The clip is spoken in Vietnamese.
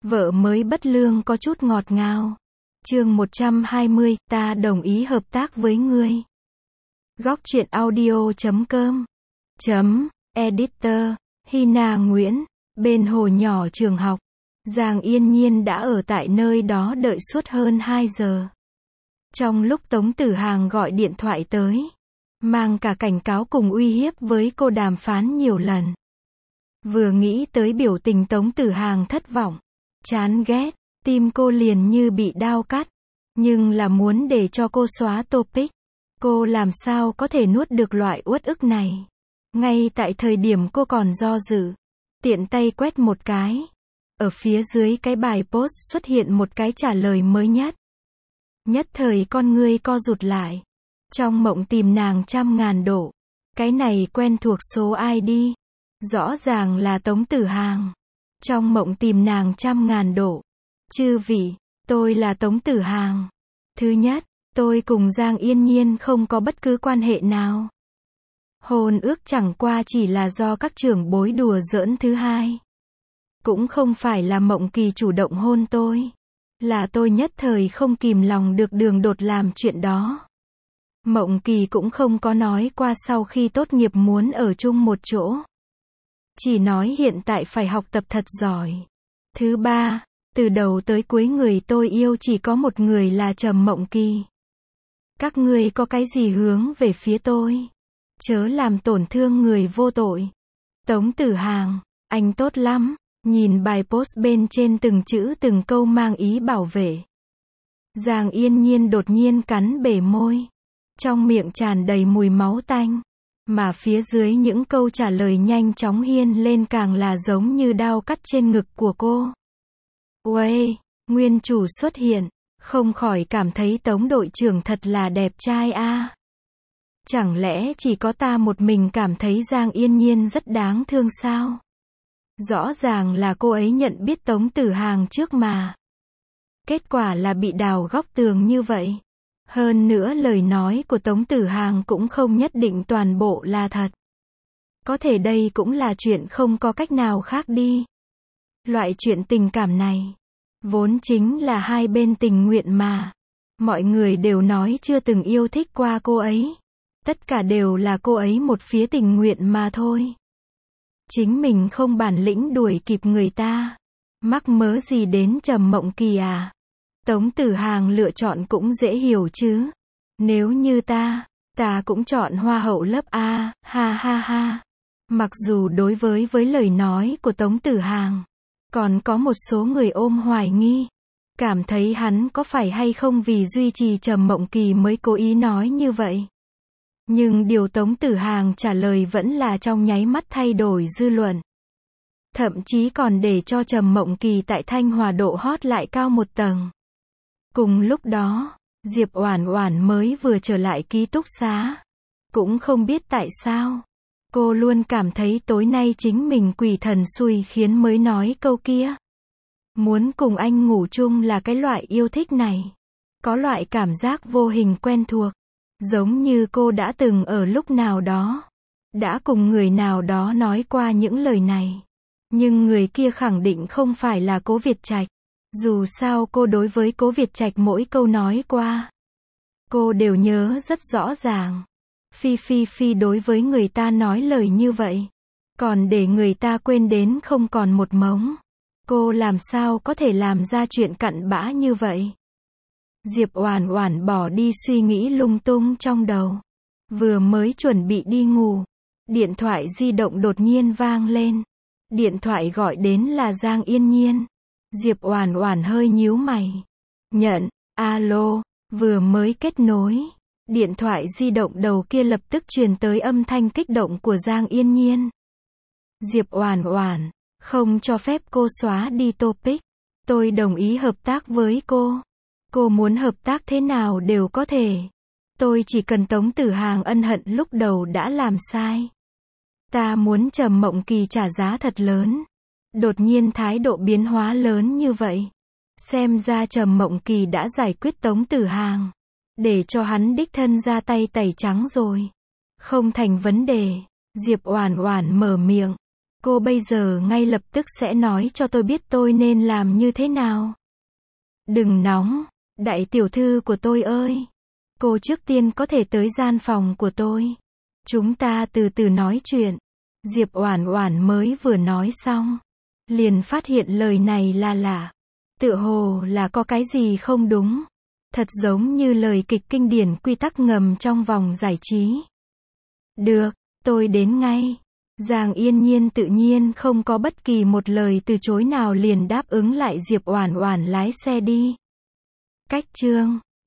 Vợ mới bất lương có chút ngọt ngào. Chương 120, ta đồng ý hợp tác với ngươi. Góc truyện audio.com Editor, Hina Nguyễn. Bên hồ nhỏ trường học, Giang Yên Nhiên đã ở tại nơi đó đợi suốt hơn 2 giờ. Trong lúc Tống Tử Hàng gọi điện thoại tới, mang cả cảnh cáo cùng uy hiếp với cô đàm phán nhiều lần. Vừa nghĩ tới biểu tình Tống Tử Hàng thất vọng, chán ghét, tim cô liền như bị đao cắt. Nhưng là muốn để cho cô xóa topic. Cô làm sao có thể nuốt được loại uất ức này. Ngay tại thời điểm cô còn do dự, tiện tay quét một cái. Ở phía dưới cái bài post xuất hiện một cái trả lời mới nhất. Nhất thời con ngươi co rụt lại. Trong mộng tìm nàng 100.000 độ. Cái này quen thuộc số ID. Rõ ràng là Tống Tử Hàng. Trong mộng tìm nàng 100.000 độ. Chư vị, tôi là Tống Tử Hàng. Thứ nhất, tôi cùng Giang Yên Nhiên không có bất cứ quan hệ nào. Hôn ước chẳng qua chỉ là do các trưởng bối đùa giỡn. Thứ hai, cũng không phải là Mộng Kỳ chủ động hôn tôi. Là tôi nhất thời không kìm lòng được đường đột làm chuyện đó. Mộng Kỳ cũng không có nói qua sau khi tốt nghiệp muốn ở chung một chỗ. Chỉ nói hiện tại phải học tập thật giỏi. Thứ ba, từ đầu tới cuối người tôi yêu chỉ có một người là Trầm Mộng Kỳ. Các ngươi có cái gì hướng về phía tôi? Chớ làm tổn thương người vô tội. Tống Tử Hàng, anh tốt lắm. Nhìn bài post bên trên từng chữ từng câu mang ý bảo vệ. Giang Yên Nhiên đột nhiên cắn bể môi. Trong miệng tràn đầy mùi máu tanh. Mà phía dưới những câu trả lời nhanh chóng hiên lên càng là giống như đao cắt trên ngực của cô. Uầy, nguyên chủ xuất hiện. Không khỏi cảm thấy Tống đội trưởng thật là đẹp trai a. Chẳng lẽ chỉ có ta một mình cảm thấy Giang Yên Nhiên rất đáng thương sao? Rõ ràng là cô ấy nhận biết Tống Tử Hàng trước mà. Kết quả là bị đào góc tường như vậy. Hơn nữa lời nói của Tống Tử Hàng cũng không nhất định toàn bộ là thật. Có thể đây cũng là chuyện không có cách nào khác đi. Loại chuyện tình cảm này, vốn chính là hai bên tình nguyện mà. Mọi người đều nói chưa từng yêu thích qua cô ấy. Tất cả đều là cô ấy một phía tình nguyện mà thôi. Chính mình không bản lĩnh đuổi kịp người ta. Mắc mớ gì đến Trầm Mộng Kỳ à? Tống Tử Hàng lựa chọn cũng dễ hiểu chứ. Nếu như ta cũng chọn hoa hậu lớp A, ha ha ha. Mặc dù đối với lời nói của Tống Tử Hàng, còn có một số người ôm hoài nghi. Cảm thấy hắn có phải hay không vì duy trì Trầm Mộng Kỳ mới cố ý nói như vậy. Nhưng điều Tống Tử Hàng trả lời vẫn là trong nháy mắt thay đổi dư luận. Thậm chí còn để cho Trầm Mộng Kỳ tại Thanh Hòa độ hot lại cao một tầng. Cùng lúc đó, Diệp Oản Oản mới vừa trở lại ký túc xá. Cũng không biết tại sao. Cô luôn cảm thấy tối nay chính mình quỷ thần xui khiến mới nói câu kia. Muốn cùng anh ngủ chung là cái loại yêu thích này. Có loại cảm giác vô hình quen thuộc. Giống như cô đã từng ở lúc nào đó. Đã cùng người nào đó nói qua những lời này. Nhưng người kia khẳng định không phải là Cố Việt Trạch. Dù sao cô đối với Cố Việt Trạch mỗi câu nói qua, cô đều nhớ rất rõ ràng. Phi đối với người ta nói lời như vậy. Còn để người ta quên đến không còn một mống. Cô làm sao có thể làm ra chuyện cặn bã như vậy? Diệp Oản Oản bỏ đi suy nghĩ lung tung trong đầu. Vừa mới chuẩn bị đi ngủ. Điện thoại di động đột nhiên vang lên. Điện thoại gọi đến là Giang Yên Nhiên. Diệp Oản Oản hơi nhíu mày. Nhận, alo, vừa mới kết nối. Điện thoại di động đầu kia lập tức truyền tới âm thanh kích động của Giang Yên Nhiên. Diệp Oản Oản, không cho phép cô xóa đi topic. Tôi đồng ý hợp tác với cô. Cô muốn hợp tác thế nào đều có thể. Tôi chỉ cần Tống Tử Hàng ân hận lúc đầu đã làm sai. Ta muốn Trầm Mộng Kỳ trả giá thật lớn. Đột nhiên thái độ biến hóa lớn như vậy. Xem ra Trầm Mộng Kỳ đã giải quyết Tống Tử Hàng. Để cho hắn đích thân ra tay tẩy trắng rồi. Không thành vấn đề. Diệp Oản Oản mở miệng. Cô bây giờ ngay lập tức sẽ nói cho tôi biết tôi nên làm như thế nào. Đừng nóng, đại tiểu thư của tôi ơi. Cô trước tiên có thể tới gian phòng của tôi. Chúng ta từ từ nói chuyện. Diệp Oản Oản mới vừa nói xong, liền phát hiện lời này là lạ. Tựa hồ là có cái gì không đúng. Thật giống như lời kịch kinh điển quy tắc ngầm trong vòng giải trí. Được, tôi đến ngay. Giang Yên Nhiên tự nhiên không có bất kỳ một lời từ chối nào liền đáp ứng lại Diệp Oản Oản lái xe đi. Cách chương